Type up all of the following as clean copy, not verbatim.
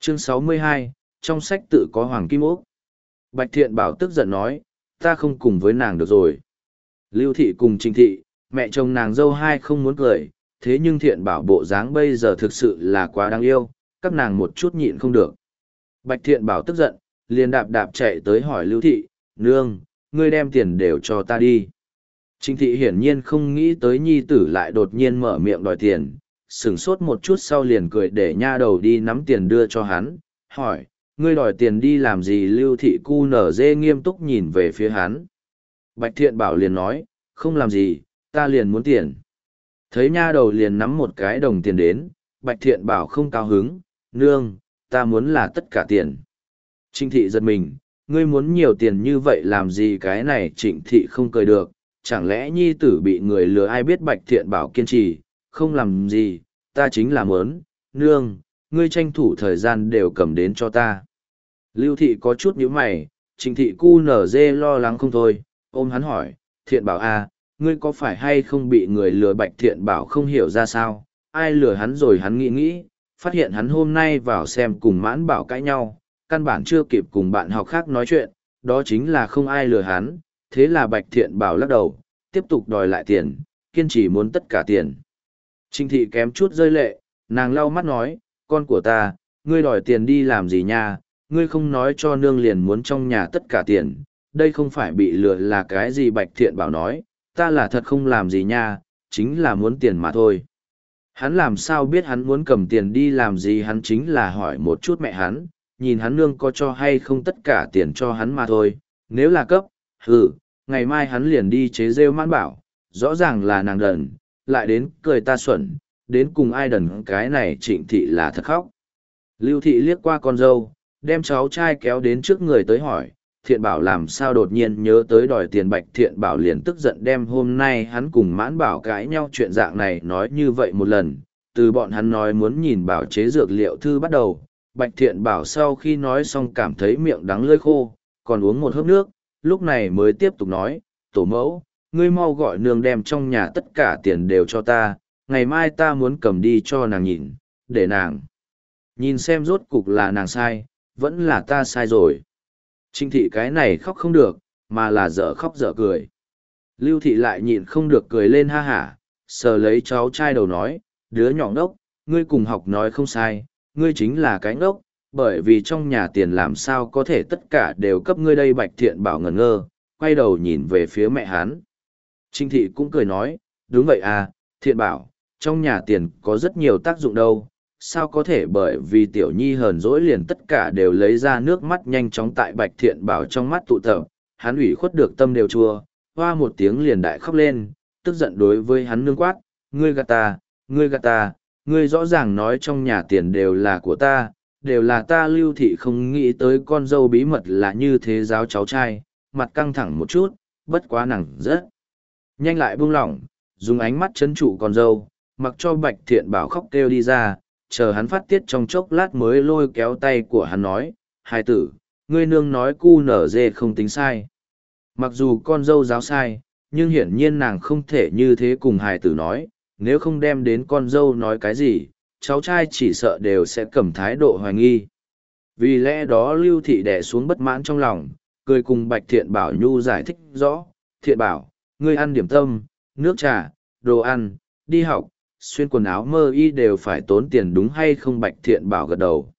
Chương 62, trong sách tự có Hoàng Kim Ốc. Bạch Thiện Bảo tức giận nói, ta không cùng với nàng được rồi. Lưu Thị cùng Trịnh Thị, mẹ chồng nàng dâu hai không muốn cười, thế nhưng Thiện Bảo bộ dáng bây giờ thực sự là quá đáng yêu, các nàng một chút nhịn không được. Bạch Thiện Bảo tức giận, liền đạp đạp chạy tới hỏi Lưu Thị, nương, ngươi đem tiền đều cho ta đi. Trịnh Thị hiển nhiên không nghĩ tới nhi tử lại đột nhiên mở miệng đòi tiền, sửng sốt một chút sau liền cười để nha đầu đi nắm tiền đưa cho hắn, hỏi, ngươi đòi tiền đi làm gì? Lưu Thị cu nở dê nghiêm túc nhìn về phía hắn. Bạch Thiện Bảo liền nói, không làm gì, ta liền muốn tiền. Thấy nha đầu liền nắm một cái đồng tiền đến, Bạch Thiện Bảo không cao hứng, nương, ta muốn là tất cả tiền. Trịnh Thị giật mình, ngươi muốn nhiều tiền như vậy làm gì? Cái này Trịnh Thị không cười được, chẳng lẽ nhi tử bị người lừa? Ai biết Bạch Thiện Bảo kiên trì, không làm gì, ta chính là muốn, nương, ngươi tranh thủ thời gian đều cầm đến cho ta. Lưu Thị có chút nhíu mày, Trịnh Thị cu nở dê lo lắng không thôi, ôm hắn hỏi, Thiện Bảo à, ngươi có phải hay không bị người lừa? Bạch Thiện Bảo không hiểu ra sao, ai lừa hắn rồi? Hắn nghĩ, phát hiện hắn hôm nay vào xem cùng Mãn Bảo cãi nhau, căn bản chưa kịp cùng bạn học khác nói chuyện, đó chính là không ai lừa hắn, thế là Bạch Thiện Bảo lắc đầu, tiếp tục đòi lại tiền, kiên trì muốn tất cả tiền. Trịnh Thị kém chút rơi lệ, nàng lau mắt nói, con của ta, ngươi đòi tiền đi làm gì nha, ngươi không nói cho nương liền muốn trong nhà tất cả tiền, đây không phải bị lừa là cái gì? Bạch Thiện Bảo nói, ta là thật không làm gì nha, chính là muốn tiền mà thôi. Hắn làm sao biết hắn muốn cầm tiền đi làm gì? Hắn chính là hỏi một chút mẹ hắn, nhìn hắn nương có cho hay không tất cả tiền cho hắn mà thôi, nếu là cấp, ngày mai hắn liền đi chế rêu Mãn Bảo, rõ ràng là nàng đần, lại đến cười ta xuẩn, đến cùng ai đần? Cái này Trịnh Thị là thật khóc. Lưu Thị liếc qua con dâu, đem cháu trai kéo đến trước người tới hỏi, Thiện Bảo làm sao đột nhiên nhớ tới đòi tiền? Bạch Thiện Bảo liền tức giận đem hôm nay hắn cùng Mãn Bảo cãi nhau chuyện dạng này nói như vậy một lần, từ bọn hắn nói muốn nhìn bảo chế dược liệu thư bắt đầu. Bạch Thiện Bảo sau khi nói xong cảm thấy miệng đắng lưỡi khô, còn uống một hớp nước, lúc này mới tiếp tục nói, tổ mẫu, ngươi mau gọi nương đem trong nhà tất cả tiền đều cho ta, ngày mai ta muốn cầm đi cho nàng nhìn, để nàng nhìn xem rốt cục là nàng sai, vẫn là ta sai rồi. Trịnh Thị cái này khóc không được, mà là dở khóc dở cười. Lưu Thị lại nhịn không được cười lên ha hả, sờ lấy cháu trai đầu nói, đứa nhỏ ngốc, ngươi cùng học nói không sai, ngươi chính là cái ngốc, bởi vì trong nhà tiền làm sao có thể tất cả đều cấp ngươi đây? Bạch Thiện Bảo ngẩn ngơ, quay đầu nhìn về phía mẹ hắn. Trịnh Thị cũng cười nói, đúng vậy à, Thiện Bảo, trong nhà tiền có rất nhiều tác dụng đâu, sao có thể bởi vì tiểu nhi hờn dỗi liền tất cả đều lấy ra? Nước mắt nhanh chóng tại Bạch Thiện Bảo trong mắt tụ tập, hắn ủy khuất được tâm đều chua, hoa một tiếng liền đại khóc lên, tức giận đối với hắn nương quát, ngươi gạt ta, ngươi gạt ta, ngươi rõ ràng nói trong nhà tiền đều là của ta, đều là ta. Lưu Thị không nghĩ tới con dâu bí mật là như thế giáo cháu trai, mặt căng thẳng một chút, bất quá nàng rất nhanh lại buông lỏng, dùng ánh mắt trấn trụ con dâu, mặc cho Bạch Thiện Bảo khóc kêu đi ra, chờ hắn phát tiết trong chốc lát mới lôi kéo tay của hắn nói, hai tử, ngươi nương nói cu nở dê không tính sai. Mặc dù con dâu giáo sai, nhưng hiển nhiên nàng không thể như thế cùng hài tử nói, nếu không đem đến con dâu nói cái gì, cháu trai chỉ sợ đều sẽ cầm thái độ hoài nghi. Vì lẽ đó Lưu Thị đè xuống bất mãn trong lòng, cười cùng Bạch Thiện Bảo nhu giải thích rõ, Thiện Bảo, ngươi ăn điểm tâm, nước trà, đồ ăn, đi học, xuyên quần áo mơ y đều phải tốn tiền đúng hay không? Bạch Thiện Bảo gật đầu.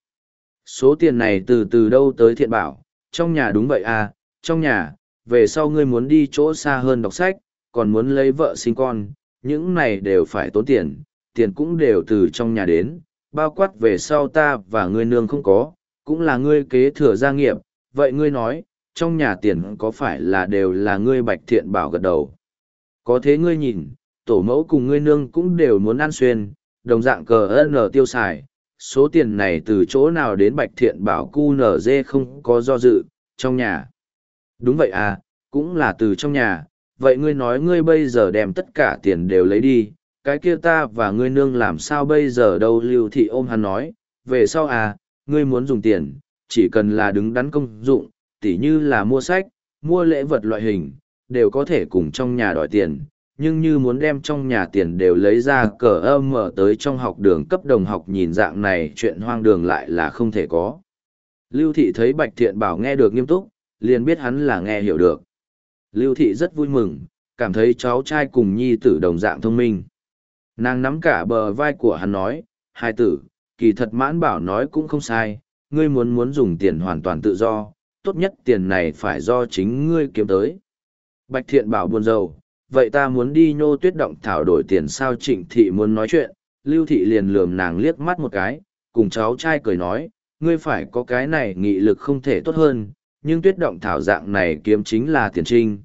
Số tiền này từ đâu tới? Thiện Bảo, trong nhà. Đúng vậy à, trong nhà, về sau ngươi muốn đi chỗ xa hơn đọc sách, còn muốn lấy vợ sinh con, những này đều phải tốn tiền, tiền cũng đều từ trong nhà đến, bao quát về sau ta và ngươi nương không có, cũng là ngươi kế thừa gia nghiệp, vậy ngươi nói, trong nhà tiền có phải là đều là ngươi? Bạch Thiện Bảo gật đầu. Có thế ngươi nhìn, tổ mẫu cùng ngươi nương cũng đều muốn ăn xuyên, đồng dạng cờ n tiêu xài, số tiền này từ chỗ nào đến? Bạch Thiện Bảo cu nở dê không có do dự, trong nhà. Đúng vậy à, cũng là từ trong nhà, vậy ngươi nói ngươi bây giờ đem tất cả tiền đều lấy đi, cái kia ta và ngươi nương làm sao bây giờ đâu? Lưu Thị ôm hắn nói, về sau à, ngươi muốn dùng tiền, chỉ cần là đứng đắn công dụng, tỉ như là mua sách, mua lễ vật loại hình, đều có thể cùng trong nhà đòi tiền, nhưng như muốn đem trong nhà tiền đều lấy ra cờ âm mở tới trong học đường cấp đồng học nhìn dạng này chuyện hoang đường lại là không thể có. Lưu Thị thấy Bạch Thiện Bảo nghe được nghiêm túc, liền biết hắn là nghe hiểu được. Lưu Thị rất vui mừng, cảm thấy cháu trai cùng nhi tử đồng dạng thông minh. Nàng nắm cả bờ vai của hắn nói, hai tử, kỳ thật Mãn Bảo nói cũng không sai, ngươi muốn dùng tiền hoàn toàn tự do, tốt nhất tiền này phải do chính ngươi kiếm tới. Bạch Thiện Bảo buồn rầu, vậy ta muốn đi Nhô Tuyết Động thảo đổi tiền sao? Trịnh Thị muốn nói chuyện, Lưu Thị liền lườm nàng liếc mắt một cái, cùng cháu trai cười nói, ngươi phải có cái này nghị lực không thể tốt hơn, nhưng Tuyết Động thảo dạng này kiếm chính là tiền trinh,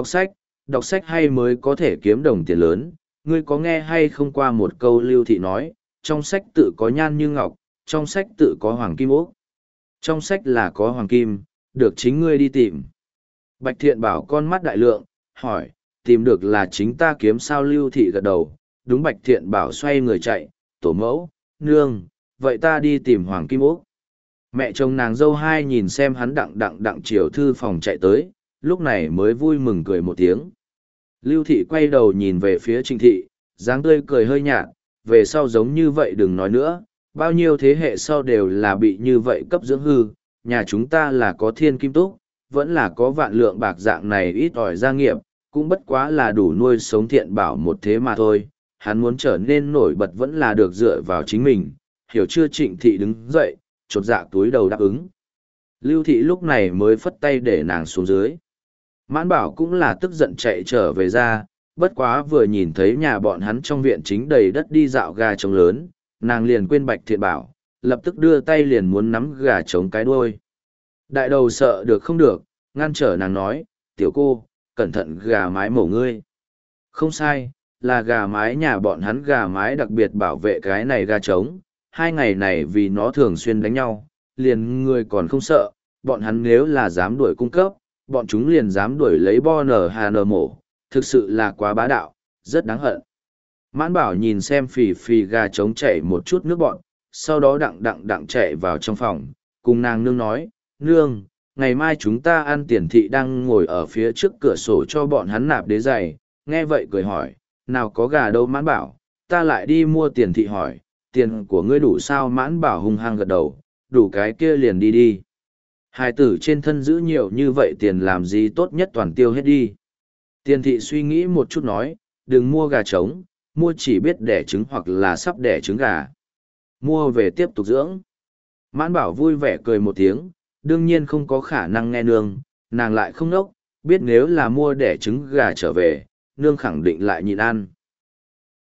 đọc sách hay mới có thể kiếm đồng tiền lớn. Ngươi có nghe hay không qua một câu Lưu Thị nói, trong sách tự có nhan như ngọc, trong sách tự có hoàng kim ốc. Trong sách là có hoàng kim, được chính ngươi đi tìm. Bạch Thiện Bảo con mắt đại lượng, hỏi, tìm được là chính ta kiếm sao? Lưu Thị gật đầu, đúng. Bạch Thiện Bảo xoay người chạy, tổ mẫu, nương, vậy ta đi tìm hoàng kim ốc. Mẹ chồng nàng dâu hai nhìn xem hắn đặng chiều thư phòng chạy tới, lúc này mới vui mừng cười một tiếng. Lưu Thị quay đầu nhìn về phía Trịnh Thị, dáng tươi cười hơi nhạt, về sau giống như vậy đừng nói nữa, bao nhiêu thế hệ sau đều là bị như vậy cấp dưỡng hư, nhà chúng ta là có thiên kim túc, vẫn là có vạn lượng bạc dạng này ít ỏi gia nghiệp, cũng bất quá là đủ nuôi sống Thiện Bảo một thế mà thôi, hắn muốn trở nên nổi bật vẫn là được dựa vào chính mình, hiểu chưa? Trịnh Thị đứng dậy, chột dạ túi đầu đáp ứng. Lưu Thị lúc này mới phất tay để nàng xuống dưới. Mãn Bảo cũng là tức giận chạy trở về ra, bất quá vừa nhìn thấy nhà bọn hắn trong viện chính đầy đất đi dạo gà trống lớn, nàng liền quên Bạch Thiện Bảo, lập tức đưa tay liền muốn nắm gà trống cái đuôi. Đại đầu sợ được không được, ngăn trở nàng nói, tiểu cô, cẩn thận gà mái mổ ngươi. Không sai, là gà mái nhà bọn hắn, gà mái đặc biệt bảo vệ cái này gà trống, 2 ngày này vì nó thường xuyên đánh nhau, liền người còn không sợ, bọn hắn nếu là dám đuổi cung cấp, bọn chúng liền dám đuổi lấy bo nở hà nở mổ, thực sự là quá bá đạo, rất đáng hận. Mãn Bảo nhìn xem phì phì gà trống chảy một chút nước bọn, sau đó đặng chạy vào trong phòng, cùng nàng nương nói, nương, ngày mai chúng ta ăn. Tiền Thị đang ngồi ở phía trước cửa sổ cho bọn hắn nạp đế giày, nghe vậy cười hỏi, nào có gà đâu? Mãn Bảo, ta lại đi mua. Tiền Thị hỏi, tiền của ngươi đủ sao? Mãn Bảo hung hăng gật đầu, đủ cái kia liền đi đi. Hài tử trên thân giữ nhiều như vậy tiền làm gì, tốt nhất toàn tiêu hết đi. Tiền Thị suy nghĩ một chút nói, đừng mua gà trống, mua chỉ biết đẻ trứng hoặc là sắp đẻ trứng gà. Mua về tiếp tục dưỡng. Mãn Bảo vui vẻ cười một tiếng, đương nhiên không có khả năng nghe nương, nàng lại không nốc, biết nếu là mua đẻ trứng gà trở về, nương khẳng định lại nhịn ăn.